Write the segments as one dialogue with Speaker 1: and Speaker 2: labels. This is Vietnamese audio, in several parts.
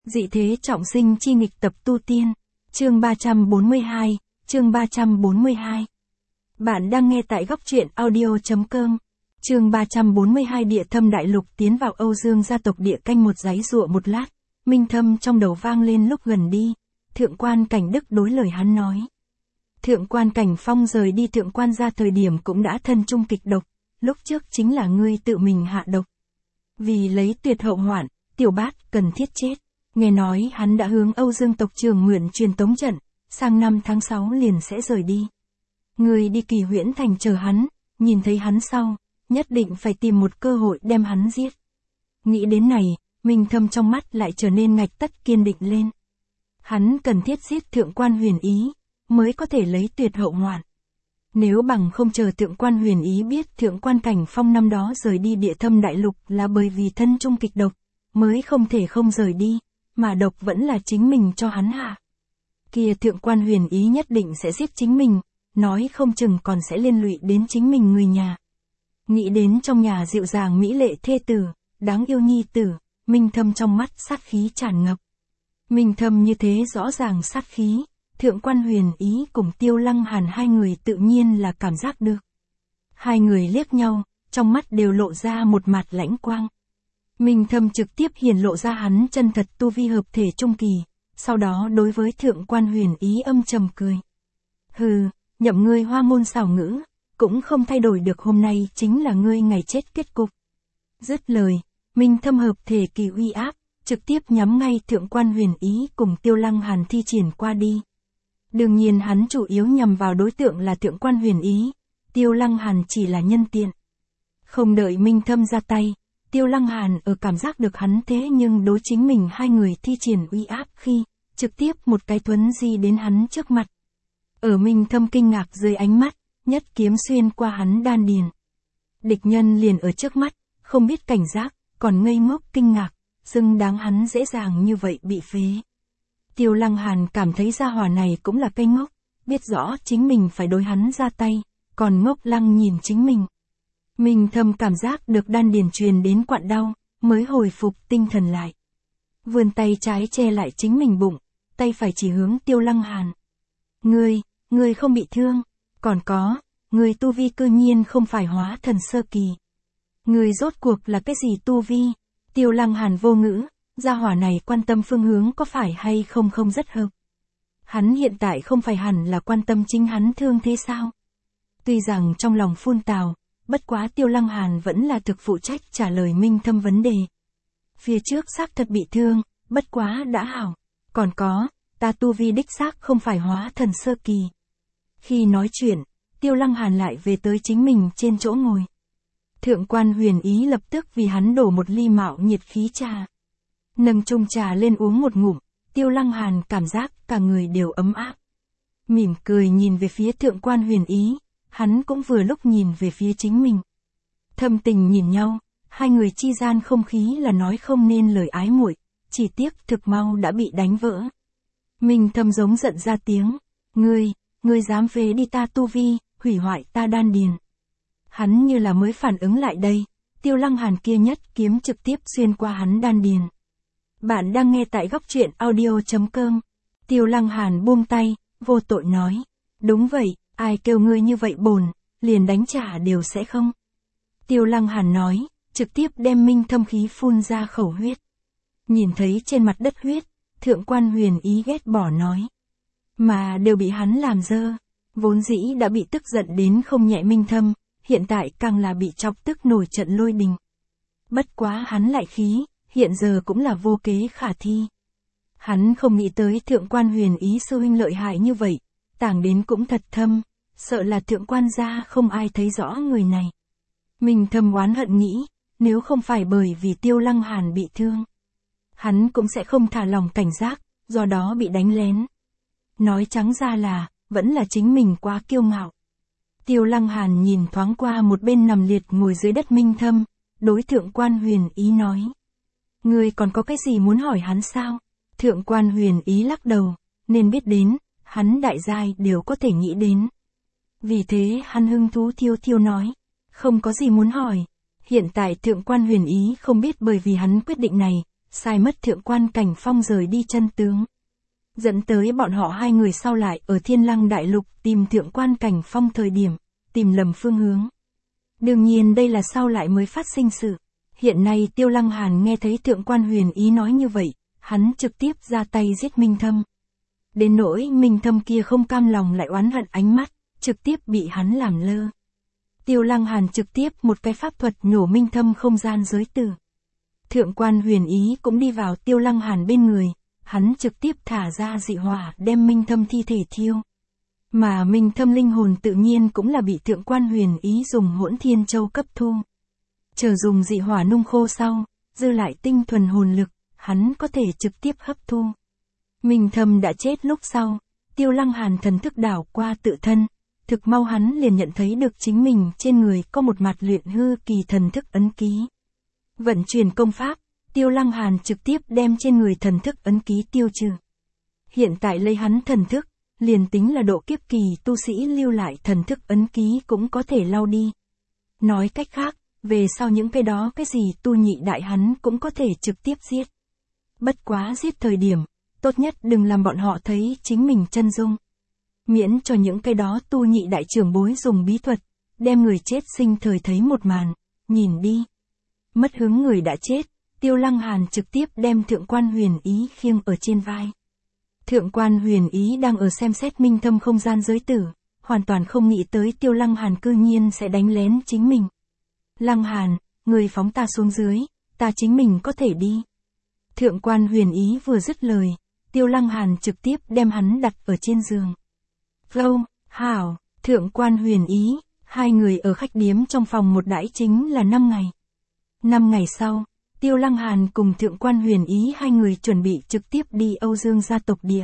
Speaker 1: Dị thế trọng sinh chi nghịch tập tu tiên. Chương 342, chương 342. Bạn đang nghe tại góc truyện audio.com. Chương 342 Địa Thâm Đại Lục tiến vào Âu Dương gia tộc địa canh một giấy rụa một lát, Minh Thâm trong đầu vang lên lúc gần đi. Thượng quan Cảnh Đức đối lời hắn nói. Thượng quan Cảnh Phong rời đi thượng quan gia thời điểm cũng đã thân chung kịch độc, lúc trước chính là ngươi tự mình hạ độc. Vì lấy tuyệt hậu hoạn, tiểu bát cần thiết chết. Nghe nói hắn đã hướng Âu Dương tộc trưởng mượn truyền tống trận, sang năm tháng 6 liền sẽ rời đi. Ngươi đi Kỳ Huyễn Thành chờ hắn, nhìn thấy hắn sau, nhất định phải tìm một cơ hội đem hắn giết. Nghĩ đến này, Minh Thâm trong mắt lại trở nên ngạch tất kiên định lên. Hắn cần thiết giết thượng quan Huyền Ý, mới có thể lấy tuyệt hậu hoạn. Nếu bằng không chờ thượng quan Huyền Ý biết thượng quan Cảnh Phong năm đó rời đi Địa Thâm Đại Lục là bởi vì thân chung kịch độc, mới không thể không rời đi, mà độc vẫn là chính mình cho hắn hạ. Kia thượng quan Huyền Ý nhất định sẽ giết chính mình, nói không chừng còn sẽ liên lụy đến chính mình người nhà. Nghĩ đến trong nhà dịu dàng mỹ lệ thê tử, đáng yêu nhi tử, Minh Thâm trong mắt sát khí tràn ngập. Minh Thâm như thế rõ ràng sát khí, thượng quan Huyền Ý cùng Tiêu Lăng Hàn hai người tự nhiên là cảm giác được. Hai người liếc nhau, trong mắt đều lộ ra một mặt lãnh quang. Minh Thâm trực tiếp hiển lộ ra hắn chân thật tu vi hợp thể trung kỳ, sau đó đối với thượng quan Huyền Ý âm trầm cười. Hừ, nhậm ngươi hoa ngôn xảo ngữ, cũng không thay đổi được hôm nay chính là ngươi ngày chết kết cục. Dứt lời, Minh Thâm hợp thể kỳ uy áp, trực tiếp nhắm ngay thượng quan Huyền Ý cùng Tiêu Lăng Hàn thi triển qua đi. Đương nhiên hắn chủ yếu nhằm vào đối tượng là thượng quan Huyền Ý, Tiêu Lăng Hàn chỉ là nhân tiện. Không đợi Minh Thâm ra tay, Tiêu Lăng Hàn ở cảm giác được hắn thế nhưng đối chính mình hai người thi triển uy áp khi, trực tiếp một cái thuấn di đến hắn trước mặt. Ở Minh Thâm kinh ngạc dưới ánh mắt, nhất kiếm xuyên qua hắn đan điền. Địch nhân liền ở trước mắt, không biết cảnh giác, còn ngây ngốc kinh ngạc, xứng đáng hắn dễ dàng như vậy bị phế. Tiêu Lăng Hàn cảm thấy gia hỏa này cũng là cây ngốc, biết rõ chính mình phải đối hắn ra tay, còn ngốc lăng nhìn chính mình. Minh Thâm cảm giác được đan điền truyền đến quặn đau, mới hồi phục tinh thần lại. Vươn tay trái che lại chính mình bụng, tay phải chỉ hướng Tiêu Lăng Hàn. Ngươi không bị thương, còn có, ngươi tu vi cư nhiên không phải hóa thần sơ kỳ. Ngươi rốt cuộc là cái gì tu vi? Tiêu Lăng Hàn vô ngữ, gia hỏa này quan tâm phương hướng có phải hay không không rất hợp. Hắn hiện tại không phải hẳn là quan tâm chính hắn thương thế sao? Tuy rằng trong lòng phun tào, bất quá Tiêu Lăng Hàn vẫn là thực phụ trách trả lời Minh Thâm vấn đề. Phía trước xác thật bị thương, bất quá đã hảo. Còn có, ta tu vi đích xác không phải hóa thần sơ kỳ. Khi nói chuyện, Tiêu Lăng Hàn lại về tới chính mình trên chỗ ngồi. Thượng quan Huyền Ý lập tức vì hắn đổ một ly mạo nhiệt khí trà. Nâng chung trà lên uống một ngụm, Tiêu Lăng Hàn cảm giác cả người đều ấm áp. Mỉm cười nhìn về phía thượng quan Huyền Ý, hắn cũng vừa lúc nhìn về phía chính mình. Thâm tình nhìn nhau, hai người chi gian không khí là nói không nên lời ái muội, chỉ tiếc thực mau đã bị đánh vỡ. Minh Thâm giống giận ra tiếng, ngươi dám phế đi ta tu vi, hủy hoại ta đan điền. Hắn như là mới phản ứng lại đây, Tiêu Lăng Hàn kia nhất kiếm trực tiếp xuyên qua hắn đan điền. Bạn đang nghe tại góc truyện audio.com. Tiêu Lăng Hàn buông tay, vô tội nói, đúng vậy, ai kêu ngươi như vậy bồn, liền đánh trả đều sẽ không. Tiêu Lăng Hàn nói, trực tiếp đem Minh Thâm khí phun ra khẩu huyết. Nhìn thấy trên mặt đất huyết, thượng quan Huyền Ý ghét bỏ nói. Mà đều bị hắn làm dơ, vốn dĩ đã bị tức giận đến không nhẹ Minh Thâm, hiện tại càng là bị chọc tức nổi trận lôi đình. Bất quá hắn lại khí, hiện giờ cũng là vô kế khả thi. Hắn không nghĩ tới thượng quan Huyền Ý sư huynh lợi hại như vậy, tảng đến cũng thật thâm, sợ là thượng quan gia không ai thấy rõ người này. Minh Thâm oán hận nghĩ, nếu không phải bởi vì Tiêu Lăng Hàn bị thương, hắn cũng sẽ không thả lòng cảnh giác, do đó bị đánh lén. Nói trắng ra là, vẫn là chính mình quá kiêu ngạo. Tiêu Lăng Hàn nhìn thoáng qua một bên nằm liệt ngồi dưới đất Minh Thâm, đối thượng quan Huyền Ý nói. Ngươi còn có cái gì muốn hỏi hắn sao? Thượng quan Huyền Ý lắc đầu, nên biết đến, hắn đại giai đều có thể nghĩ đến. Vì thế hắn hưng thú thiêu thiêu nói, không có gì muốn hỏi. Hiện tại thượng quan Huyền Ý không biết bởi vì hắn quyết định này, sai mất Thượng quan Cảnh Phong rời đi chân tướng. Dẫn tới bọn họ hai người sau lại ở Thiên Lăng Đại Lục tìm Thượng quan Cảnh Phong thời điểm, tìm lầm phương hướng. Đương nhiên đây là sau lại mới phát sinh sự. Hiện nay Tiêu Lăng Hàn nghe thấy Thượng quan Huyền Ý nói như vậy, hắn trực tiếp ra tay giết Minh Thâm. Đến nỗi Minh Thâm kia không cam lòng lại oán hận ánh mắt, trực tiếp bị hắn làm lơ. Tiêu Lăng Hàn trực tiếp một cái pháp thuật nhổ Minh Thâm không gian giới tử. Thượng quan Huyền Ý cũng đi vào Tiêu Lăng Hàn bên người, hắn trực tiếp thả ra dị hỏa đem Minh Thâm thi thể thiêu. Mà Minh Thâm linh hồn tự nhiên cũng là bị Thượng quan Huyền Ý dùng Hỗn Thiên Châu cấp thu. Chờ dùng dị hỏa nung khô sau, dư lại tinh thuần hồn lực, hắn có thể trực tiếp hấp thu. Minh Thâm đã chết lúc sau, Tiêu Lăng Hàn thần thức đảo qua tự thân, thực mau hắn liền nhận thấy được chính mình trên người có một mặt luyện hư kỳ thần thức ấn ký. Vận chuyển công pháp, Tiêu Lăng Hàn trực tiếp đem trên người thần thức ấn ký tiêu trừ. Hiện tại lấy hắn thần thức, liền tính là độ kiếp kỳ tu sĩ lưu lại thần thức ấn ký cũng có thể lau đi. Nói cách khác, về sau những cái đó cái gì tu nhị đại hắn cũng có thể trực tiếp giết. Bất quá giết thời điểm, tốt nhất đừng làm bọn họ thấy chính mình chân dung. Miễn cho những cái đó tu nhị đại trưởng bối dùng bí thuật, đem người chết sinh thời thấy một màn, nhìn đi. Mất hứng người đã chết, Tiêu Lăng Hàn trực tiếp đem Thượng quan Huyền Ý khiêng ở trên vai. Thượng quan Huyền Ý đang ở xem xét Minh Thâm không gian giới tử, hoàn toàn không nghĩ tới Tiêu Lăng Hàn cư nhiên sẽ đánh lén chính mình. Lăng Hàn, người phóng ta xuống dưới, ta chính mình có thể đi. Thượng quan Huyền Ý vừa dứt lời, Tiêu Lăng Hàn trực tiếp đem hắn đặt ở trên giường. Vô, hảo, Thượng quan Huyền Ý, hai người ở khách điếm trong phòng một đãi chính là 5 ngày. 5 ngày sau, Tiêu Lăng Hàn cùng Thượng quan Huyền Ý hai người chuẩn bị trực tiếp đi Âu Dương gia tộc địa.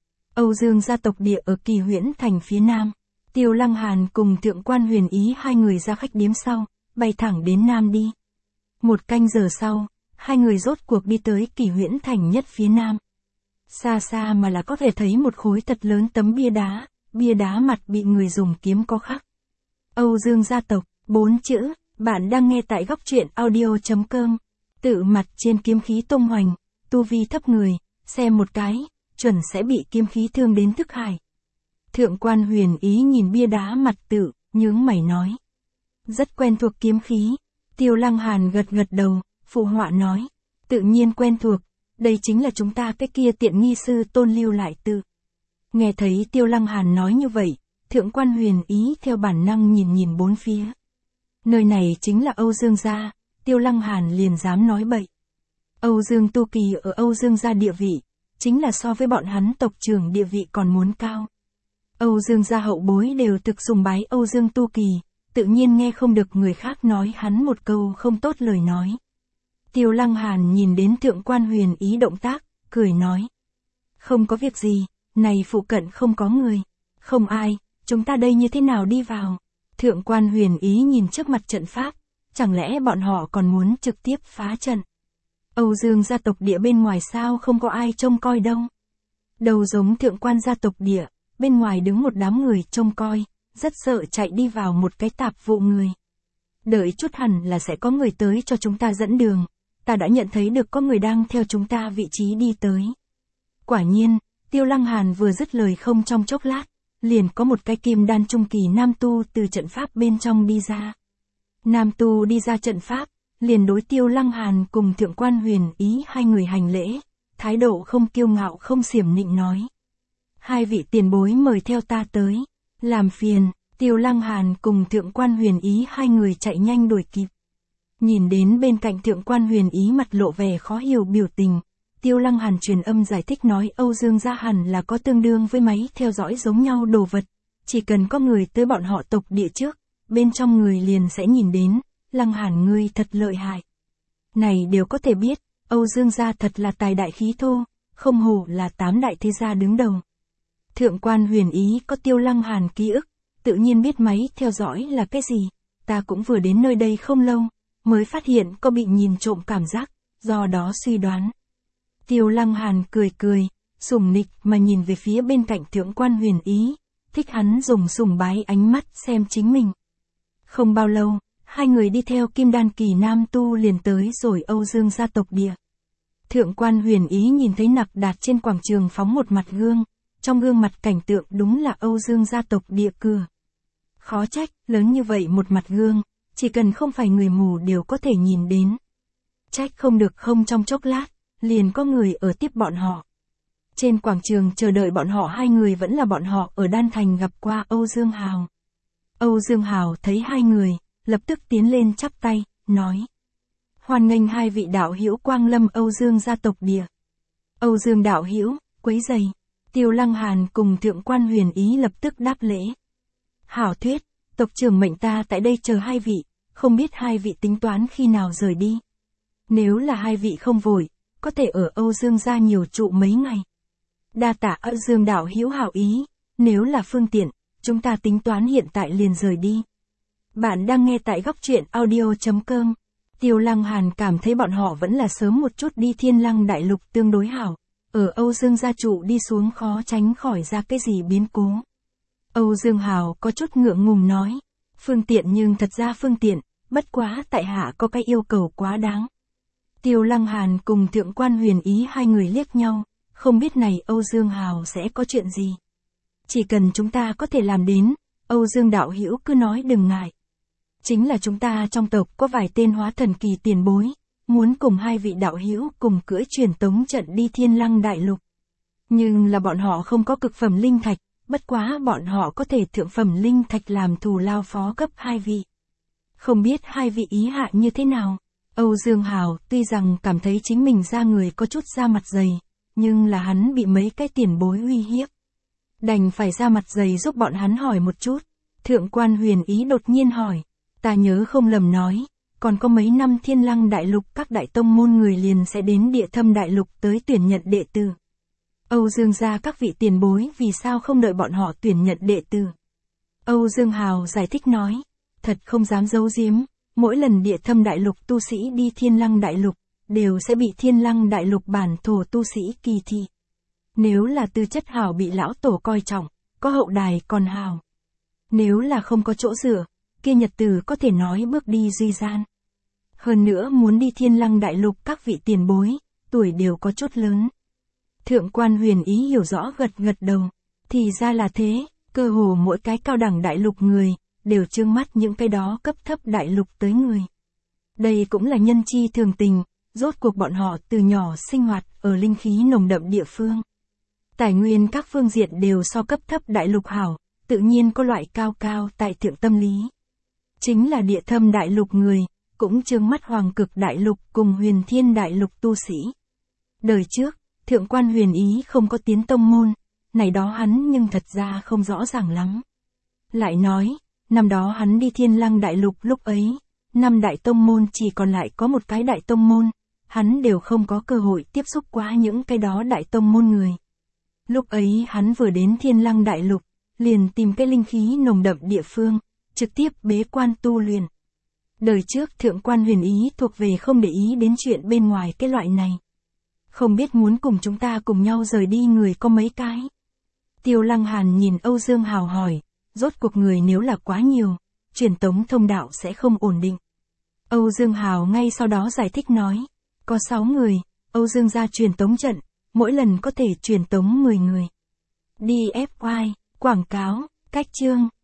Speaker 1: Âu Dương gia tộc địa ở Kỳ Huyễn thành phía nam. Tiêu Lăng Hàn cùng Thượng quan Huyền Ý hai người ra khách điếm sau, bay thẳng đến nam đi. 1 canh giờ sau, hai người rốt cuộc đi tới Kỳ Huyễn thành nhất phía nam. Xa xa mà là có thể thấy một khối thật lớn tấm bia đá mặt bị người dùng kiếm có khắc. Âu Dương gia tộc, 4 chữ, bạn đang nghe tại góc truyện audio.com. Tự mặt trên kiếm khí tung hoành, tu vi thấp người, xem một cái, chuẩn sẽ bị kiếm khí thương đến thức hải. Thượng quan Huyền Ý nhìn bia đá mặt tự, nhướng mày nói. Rất quen thuộc kiếm khí. Tiêu Lăng Hàn gật gật đầu, phụ họa nói. Tự nhiên quen thuộc, đây chính là chúng ta cái kia tiện nghi sư tôn lưu lại tự. Nghe thấy Tiêu Lăng Hàn nói như vậy, Thượng quan Huyền Ý theo bản năng nhìn bốn phía. Nơi này chính là Âu Dương gia, Tiêu Lăng Hàn liền dám nói bậy. Âu Dương tu kỳ ở Âu Dương gia địa vị, chính là so với bọn hắn tộc trưởng địa vị còn muốn cao. Âu Dương gia hậu bối đều thực sùng bái Âu Dương tu kỳ, tự nhiên nghe không được người khác nói hắn một câu không tốt lời nói. Tiêu Lăng Hàn nhìn đến Thượng quan Huyền Ý động tác, cười nói. Không có việc gì, này phụ cận không có người, không ai, chúng ta đây như thế nào đi vào. Thượng quan Huyền Ý nhìn trước mặt trận pháp, chẳng lẽ bọn họ còn muốn trực tiếp phá trận. Âu Dương gia tộc địa bên ngoài sao không có ai trông coi đâu. Đầu giống Thượng quan gia tộc địa, bên ngoài đứng một đám người trông coi, rất sợ chạy đi vào một cái tạp vụ người. Đợi chút hẳn là sẽ có người tới cho chúng ta dẫn đường, ta đã nhận thấy được có người đang theo chúng ta vị trí đi tới. Quả nhiên, Tiêu Lăng Hàn vừa dứt lời không trong chốc lát, liền có một cái kim đan trung kỳ nam tu từ trận pháp bên trong đi ra. Nam tu đi ra trận pháp, liền đối Tiêu Lăng Hàn cùng Thượng quan Huyền Ý hai người hành lễ, thái độ không kiêu ngạo không xiểm nịnh nói. Hai vị tiền bối mời theo ta tới, làm phiền. Tiêu Lăng Hàn cùng Thượng quan Huyền Ý hai người chạy nhanh đuổi kịp. Nhìn đến bên cạnh Thượng quan Huyền Ý mặt lộ vẻ khó hiểu biểu tình, Tiêu Lăng Hàn truyền âm giải thích nói Âu Dương gia hẳn là có tương đương với máy theo dõi giống nhau đồ vật, chỉ cần có người tới bọn họ tộc địa trước, bên trong người liền sẽ nhìn đến, Lăng Hàn ngươi thật lợi hại. Này đều có thể biết, Âu Dương gia thật là tài đại khí thô, không hổ là 8 đại thế gia đứng đầu. Thượng quan Huyền Ý có Tiêu Lăng Hàn ký ức, tự nhiên biết máy theo dõi là cái gì, ta cũng vừa đến nơi đây không lâu, mới phát hiện có bị nhìn trộm cảm giác, do đó suy đoán. Tiêu Lăng Hàn cười, sùng nịch mà nhìn về phía bên cạnh Thượng quan Huyền Ý, thích hắn dùng sùng bái ánh mắt xem chính mình. Không bao lâu, hai người đi theo kim đan kỳ nam tu liền tới rồi Âu Dương gia tộc địa. Thượng quan Huyền Ý nhìn thấy Nặc Đạt trên quảng trường phóng một mặt gương, trong gương mặt cảnh tượng đúng là Âu Dương gia tộc địa cửa. Khó trách, lớn như vậy một mặt gương, chỉ cần không phải người mù đều có thể nhìn đến. Trách không được không trong chốc lát, liền có người ở tiếp bọn họ. Trên quảng trường chờ đợi bọn họ hai người vẫn là bọn họ ở Đan Thành gặp qua Âu Dương Hào. Âu Dương Hào thấy hai người, lập tức tiến lên chắp tay, nói. Hoan nghênh hai vị đạo hữu quang lâm Âu Dương gia tộc địa. Âu Dương đạo hữu, quấy giày. Tiêu Lăng Hàn cùng Thượng quan Huyền Ý lập tức đáp lễ. Hảo thuyết, tộc trưởng mệnh ta tại đây chờ hai vị, không biết hai vị tính toán khi nào rời đi. Nếu là hai vị không vội, có thể ở Âu Dương gia nhiều trụ mấy ngày. Đa tạ Âu Dương đạo hữu hảo ý, nếu là phương tiện, chúng ta tính toán hiện tại liền rời đi. Bạn đang nghe tại góc truyện audio.com. Tiêu Lăng Hàn cảm thấy bọn họ vẫn là sớm một chút đi Thiên Lăng Đại Lục tương đối hảo. Ở Âu Dương gia trụ đi xuống khó tránh khỏi ra cái gì biến cố. Âu Dương Hào có chút ngượng ngùng nói. Phương tiện nhưng thật ra phương tiện, bất quá tại hạ có cái yêu cầu quá đáng. Tiêu Lăng Hàn cùng Thượng quan Huyền Ý hai người liếc nhau, không biết này Âu Dương Hào sẽ có chuyện gì. Chỉ cần chúng ta có thể làm đến, Âu Dương đạo hữu cứ nói đừng ngại. Chính là chúng ta trong tộc có vài tên hóa thần kỳ tiền bối, muốn cùng hai vị đạo hữu cùng cưỡi truyền tống trận đi Thiên Lăng Đại Lục. Nhưng là bọn họ không có cực phẩm linh thạch, bất quá bọn họ có thể thượng phẩm linh thạch làm thù lao phó cấp hai vị. Không biết hai vị ý hạ như thế nào? Âu Dương Hào tuy rằng cảm thấy chính mình ra người có chút da mặt dày, nhưng là hắn bị mấy cái tiền bối uy hiếp. Đành phải ra mặt dày giúp bọn hắn hỏi một chút. Thượng quan Huyền Ý đột nhiên hỏi. Ta nhớ không lầm nói, còn có mấy năm Thiên Lăng Đại Lục các đại tông môn người liền sẽ đến Địa Thâm Đại Lục tới tuyển nhận đệ tử. Âu Dương gia các vị tiền bối vì sao không đợi bọn họ tuyển nhận đệ tử? Âu Dương Hào giải thích nói, thật không dám giấu giếm, mỗi lần Địa Thâm Đại Lục tu sĩ đi Thiên Lăng Đại Lục, đều sẽ bị Thiên Lăng Đại Lục bản thổ tu sĩ kỳ thị. Nếu là tư chất hảo bị lão tổ coi trọng, có hậu đài còn hảo. Nếu là không có chỗ dựa, kia nhật tử có thể nói bước đi duy gian. Hơn nữa muốn đi Thiên Lăng Đại Lục các vị tiền bối, tuổi đều có chút lớn. Thượng quan Huyền Ý hiểu rõ gật gật đầu, thì ra là thế, cơ hồ mỗi cái cao đẳng đại lục người, đều trương mắt những cái đó cấp thấp đại lục tới người. Đây cũng là nhân chi thường tình, rốt cuộc bọn họ từ nhỏ sinh hoạt ở linh khí nồng đậm địa phương. Tài nguyên các phương diện đều so cấp thấp đại lục hảo, tự nhiên có loại cao cao tại thượng tâm lý. Chính là Địa Thâm Đại Lục người, cũng trương mắt Hoàng Cực Đại Lục cùng Huyền Thiên Đại Lục tu sĩ. Đời trước, Thượng quan Huyền Ý không có tiến tông môn, này đó hắn nhưng thật ra không rõ ràng lắm. Lại nói, năm đó hắn đi Thiên Lăng Đại Lục lúc ấy, 5 đại tông môn chỉ còn lại có một cái đại tông môn, hắn đều không có cơ hội tiếp xúc qua những cái đó đại tông môn người. Lúc ấy hắn vừa đến Thiên Lăng Đại Lục, liền tìm cái linh khí nồng đậm địa phương, trực tiếp bế quan tu luyện. Đời trước Thượng quan Huyền Ý thuộc về không để ý đến chuyện bên ngoài cái loại này. Không biết muốn cùng chúng ta cùng nhau rời đi người có mấy cái. Tiêu Lăng Hàn nhìn Âu Dương Hào hỏi, rốt cuộc người nếu là quá nhiều, truyền tống thông đạo sẽ không ổn định. Âu Dương Hào ngay sau đó giải thích nói, có 6 người, Âu Dương gia truyền tống trận, mỗi lần có thể truyền tống 10 người. DFY, quảng cáo, cách chương.